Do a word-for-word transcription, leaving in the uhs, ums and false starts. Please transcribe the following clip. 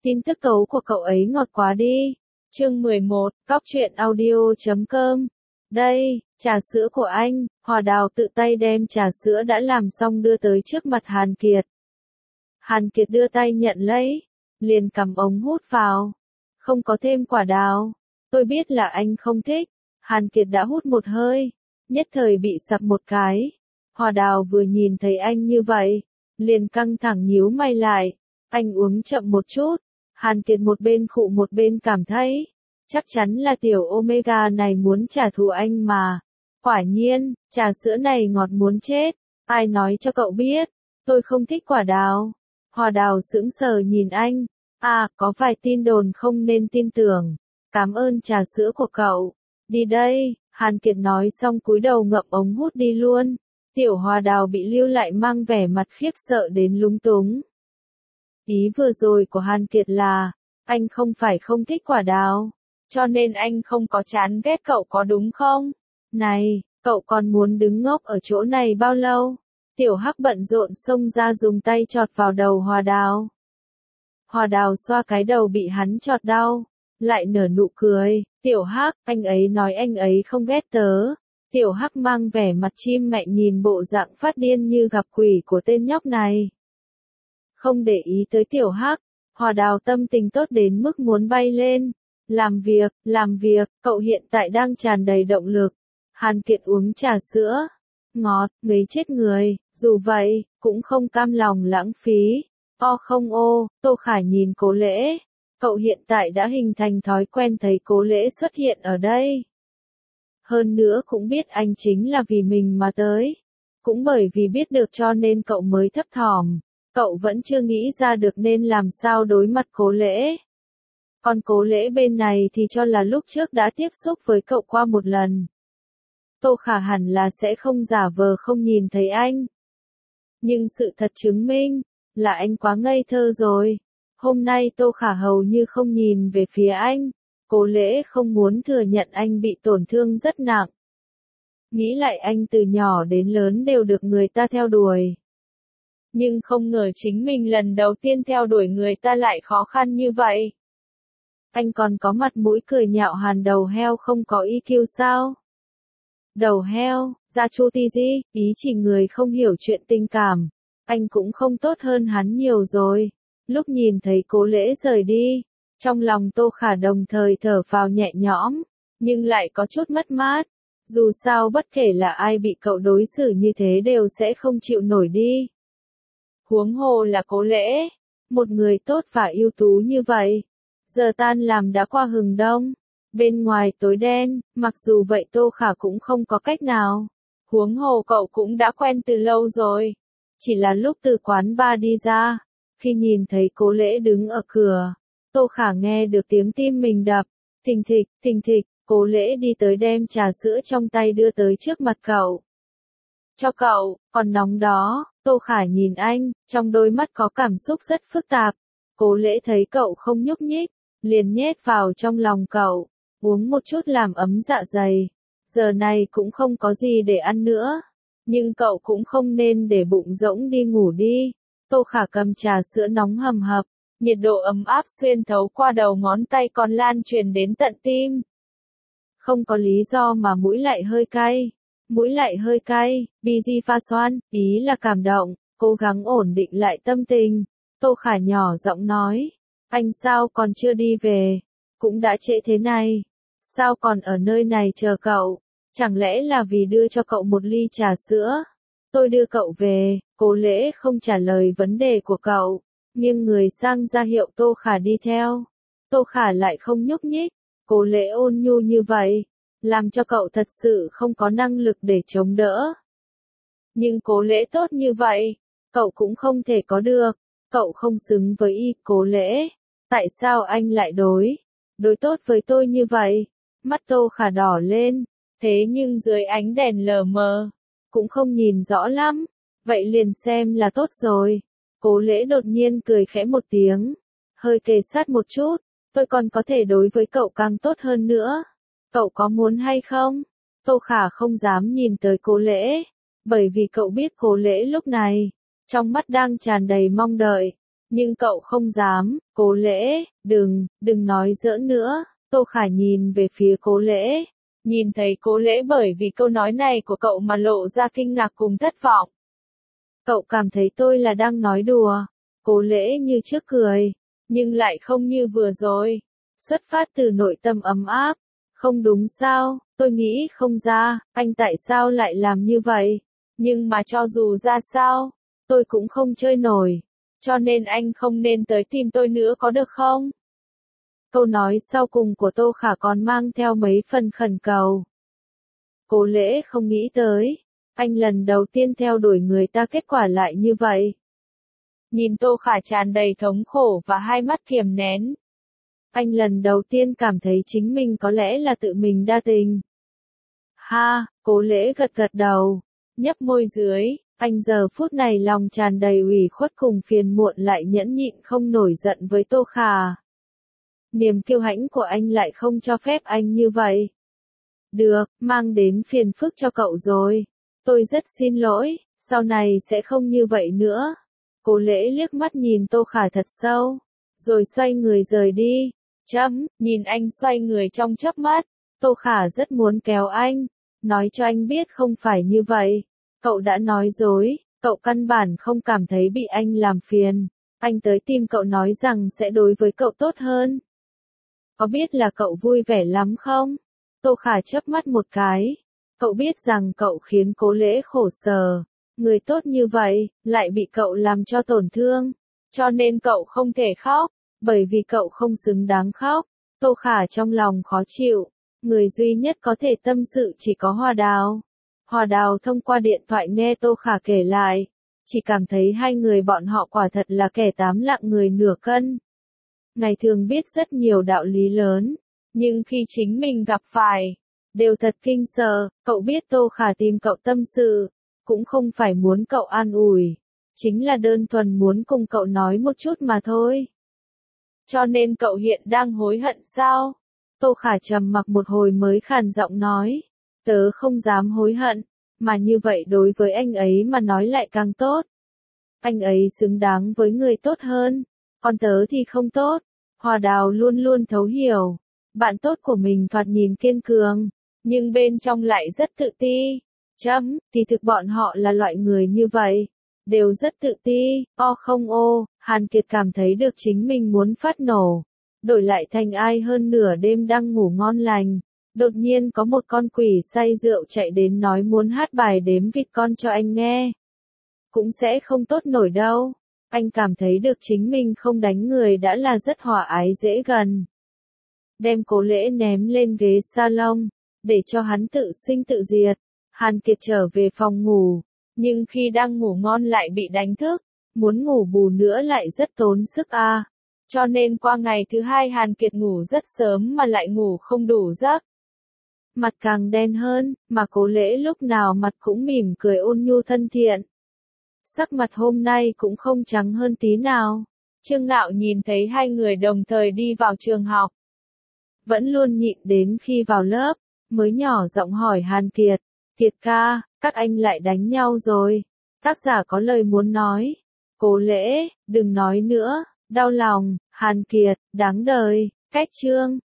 Tin tức tố của cậu ấy ngọt quá đi. Chương mười một, cóc truyện audio chấm com. Đây, trà sữa của anh. Hòa Đào tự tay đem trà sữa đã làm xong đưa tới trước mặt Hàn Kiệt. Hàn Kiệt đưa tay nhận lấy, liền cầm ống hút vào. Không có thêm quả đào. Tôi biết là anh không thích. Hàn Kiệt đã hút một hơi, nhất thời bị sặc một cái. Hòa Đào vừa nhìn thấy anh như vậy, liền căng thẳng nhíu mày lại. Anh uống chậm một chút. Hàn Kiệt một bên khụ một bên cảm thấy, chắc chắn là tiểu Omega này muốn trả thù anh mà. Quả nhiên, trà sữa này ngọt muốn chết. Ai nói cho cậu biết, tôi không thích quả đào. Hòa Đào sững sờ nhìn anh. À, có vài tin đồn không nên tin tưởng. Cảm ơn trà sữa của cậu. Đi đây, Hàn Kiệt nói xong cúi đầu ngậm ống hút đi luôn. Tiểu Hòa Đào bị lưu lại mang vẻ mặt khiếp sợ đến lúng túng. Ý vừa rồi của Hàn Kiệt là, anh không phải không thích quả đào, cho nên anh không có chán ghét cậu có đúng không? Này, cậu còn muốn đứng ngốc ở chỗ này bao lâu? Tiểu Hắc bận rộn xông ra dùng tay chọt vào đầu Hòa Đào. Hòa Đào xoa cái đầu bị hắn chọt đau, lại nở nụ cười. Tiểu Hắc, anh ấy nói anh ấy không ghét tớ. Tiểu Hắc mang vẻ mặt chim mẹ nhìn bộ dạng phát điên như gặp quỷ của tên nhóc này. Không để ý tới Tiểu Hắc, Hòa Đào tâm tình tốt đến mức muốn bay lên. Làm việc, làm việc, cậu hiện tại đang tràn đầy động lực. Hàn Kiệt uống trà sữa. Ngọt, ngấy chết người, dù vậy, cũng không cam lòng lãng phí. O không ô, Tô Khả nhìn Cố Lễ. Cậu hiện tại đã hình thành thói quen thấy Cố Lễ xuất hiện ở đây. Hơn nữa cũng biết anh chính là vì mình mà tới. Cũng bởi vì biết được cho nên cậu mới thấp thỏm. Cậu vẫn chưa nghĩ ra được nên làm sao đối mặt Cố Lễ. Còn Cố Lễ bên này thì cho là lúc trước đã tiếp xúc với cậu qua một lần. Tô Khả hẳn là sẽ không giả vờ không nhìn thấy anh. Nhưng sự thật chứng minh, là anh quá ngây thơ rồi. Hôm nay Tô Khả hầu như không nhìn về phía anh. Cố Lễ không muốn thừa nhận anh bị tổn thương rất nặng. Nghĩ lại anh từ nhỏ đến lớn đều được người ta theo đuổi. Nhưng không ngờ chính mình lần đầu tiên theo đuổi người ta lại khó khăn như vậy. Anh còn có mặt mũi cười nhạo Hàn đầu heo không có i kiu sao? Đầu heo, ra chu ti di, ý chỉ người không hiểu chuyện tình cảm. Anh cũng không tốt hơn hắn nhiều rồi. Lúc nhìn thấy Cố Lễ rời đi, trong lòng Tô Khả đồng thời thở phào nhẹ nhõm, nhưng lại có chút mất mát. Dù sao bất kể là ai bị cậu đối xử như thế đều sẽ không chịu nổi đi. Huống hồ là Cố Lễ, một người tốt và ưu tú như vậy. Giờ tan làm đã qua hừng đông, bên ngoài tối đen, mặc dù vậy Tô Khả cũng không có cách nào. Huống hồ cậu cũng đã quen từ lâu rồi. Chỉ là lúc từ quán bar đi ra, khi nhìn thấy Cố Lễ đứng ở cửa, Tô Khả nghe được tiếng tim mình đập, thình thịch, thình thịch. Cố Lễ đi tới đem trà sữa trong tay đưa tới trước mặt cậu. Cho cậu, còn nóng đó. Tô Khả nhìn anh, trong đôi mắt có cảm xúc rất phức tạp. Cố Lễ thấy cậu không nhúc nhích, liền nhét vào trong lòng cậu, uống một chút làm ấm dạ dày. Giờ này cũng không có gì để ăn nữa, nhưng cậu cũng không nên để bụng rỗng đi ngủ đi. Tô Khả cầm trà sữa nóng hầm hập, nhiệt độ ấm áp xuyên thấu qua đầu ngón tay còn lan truyền đến tận tim. Không có lý do mà mũi lại hơi cay. Mũi lại hơi cay, busy pha xoan, ý là cảm động, cố gắng ổn định lại tâm tình. Tô Khả nhỏ giọng nói, anh sao còn chưa đi về, cũng đã trễ thế này, sao còn ở nơi này chờ cậu, chẳng lẽ là vì đưa cho cậu một ly trà sữa, tôi đưa cậu về. Cố Lễ không trả lời vấn đề của cậu, nghiêng người sang ra hiệu Tô Khả đi theo. Tô Khả lại không nhúc nhích, Cố Lễ ôn nhu như vậy, làm cho cậu thật sự không có năng lực để chống đỡ. Nhưng Cố Lễ tốt như vậy, cậu cũng không thể có được, cậu không xứng với y. Cố Lễ, tại sao anh lại đối, đối tốt với tôi như vậy? Mắt Tô Khả đỏ lên, thế nhưng dưới ánh đèn lờ mờ, cũng không nhìn rõ lắm, vậy liền xem là tốt rồi. Cố Lễ đột nhiên cười khẽ một tiếng, hơi kề sát một chút, tôi còn có thể đối với cậu càng tốt hơn nữa. Cậu có muốn hay không? Tô Khả không dám nhìn tới Cố Lễ, bởi vì cậu biết Cố Lễ lúc này, trong mắt đang tràn đầy mong đợi. Nhưng cậu không dám, Cố Lễ, đừng, đừng nói giỡn nữa. Tô Khả nhìn về phía Cố Lễ. Nhìn thấy Cố Lễ bởi vì câu nói này của cậu mà lộ ra kinh ngạc cùng thất vọng. Cậu cảm thấy tôi là đang nói đùa. Cố Lễ như trước cười, nhưng lại không như vừa rồi. Xuất phát từ nội tâm ấm áp. Không đúng sao, tôi nghĩ không ra, anh tại sao lại làm như vậy. Nhưng mà cho dù ra sao, tôi cũng không chơi nổi. Cho nên anh không nên tới tìm tôi nữa có được không? Câu nói sau cùng của Tô Khả còn mang theo mấy phần khẩn cầu. Cố Lễ không nghĩ tới, anh lần đầu tiên theo đuổi người ta kết quả lại như vậy. Nhìn Tô Khả tràn đầy thống khổ và hai mắt kiềm nén. Anh lần đầu tiên cảm thấy chính mình có lẽ là tự mình đa tình. Ha, Cố Lễ gật gật đầu, nhấp môi dưới, anh giờ phút này lòng tràn đầy ủy khuất cùng phiền muộn lại nhẫn nhịn không nổi giận với Tô Khả. Niềm kiêu hãnh của anh lại không cho phép anh như vậy. Được, mang đến phiền phức cho cậu rồi. Tôi rất xin lỗi, sau này sẽ không như vậy nữa. Cố Lễ liếc mắt nhìn Tô Khả thật sâu, rồi xoay người rời đi. Chấm, nhìn anh xoay người trong chớp mắt, Tô Khả rất muốn kéo anh, nói cho anh biết không phải như vậy. Cậu đã nói dối, cậu căn bản không cảm thấy bị anh làm phiền. Anh tới tìm cậu nói rằng sẽ đối với cậu tốt hơn. Có biết là cậu vui vẻ lắm không? Tô Khả chớp mắt một cái. Cậu biết rằng cậu khiến Cố Lễ khổ sở. Người tốt như vậy, lại bị cậu làm cho tổn thương. Cho nên cậu không thể khóc, bởi vì cậu không xứng đáng khóc. Tô Khả trong lòng khó chịu. Người duy nhất có thể tâm sự chỉ có Hoa Đào. Hoa Đào thông qua điện thoại nghe Tô Khả kể lại. Chỉ cảm thấy hai người bọn họ quả thật là kẻ tám lạng người nửa cân. Ngày thường biết rất nhiều đạo lý lớn, nhưng khi chính mình gặp phải, đều thật kinh sợ. Cậu biết Tô Khả tìm cậu tâm sự, cũng không phải muốn cậu an ủi, chính là đơn thuần muốn cùng cậu nói một chút mà thôi. Cho nên cậu hiện đang hối hận sao? Tô Khả trầm mặc một hồi mới khàn giọng nói, tớ không dám hối hận, mà như vậy đối với anh ấy mà nói lại càng tốt. Anh ấy xứng đáng với người tốt hơn, còn tớ thì không tốt. Hoa Đào luôn luôn thấu hiểu, bạn tốt của mình thoạt nhìn kiên cường, nhưng bên trong lại rất tự ti. Chấm, thì thực bọn họ là loại người như vậy, đều rất tự ti. O không ô, Hàn Kiệt cảm thấy được chính mình muốn phát nổ, đổi lại thành ai hơn nửa đêm đang ngủ ngon lành. Đột nhiên có một con quỷ say rượu chạy đến nói muốn hát bài đếm vịt con cho anh nghe. Cũng sẽ không tốt nổi đâu. Anh cảm thấy được chính mình không đánh người đã là rất hòa ái dễ gần. Đem Cố Lễ ném lên ghế salon, để cho hắn tự sinh tự diệt. Hàn Kiệt trở về phòng ngủ, nhưng khi đang ngủ ngon lại bị đánh thức, muốn ngủ bù nữa lại rất tốn sức a. À. Cho nên qua ngày thứ hai Hàn Kiệt ngủ rất sớm mà lại ngủ không đủ giấc. Mặt càng đen hơn, mà Cố Lễ lúc nào mặt cũng mỉm cười ôn nhu thân thiện. Sắc mặt hôm nay cũng không trắng hơn tí nào. Trương Ngạo nhìn thấy hai người đồng thời đi vào trường học. Vẫn luôn nhịn đến khi vào lớp, mới nhỏ giọng hỏi Hàn Kiệt, Kiệt ca, các anh lại đánh nhau rồi. Tác giả có lời muốn nói. Cố Lễ, đừng nói nữa, đau lòng. Hàn Kiệt, đáng đời. Cách chương.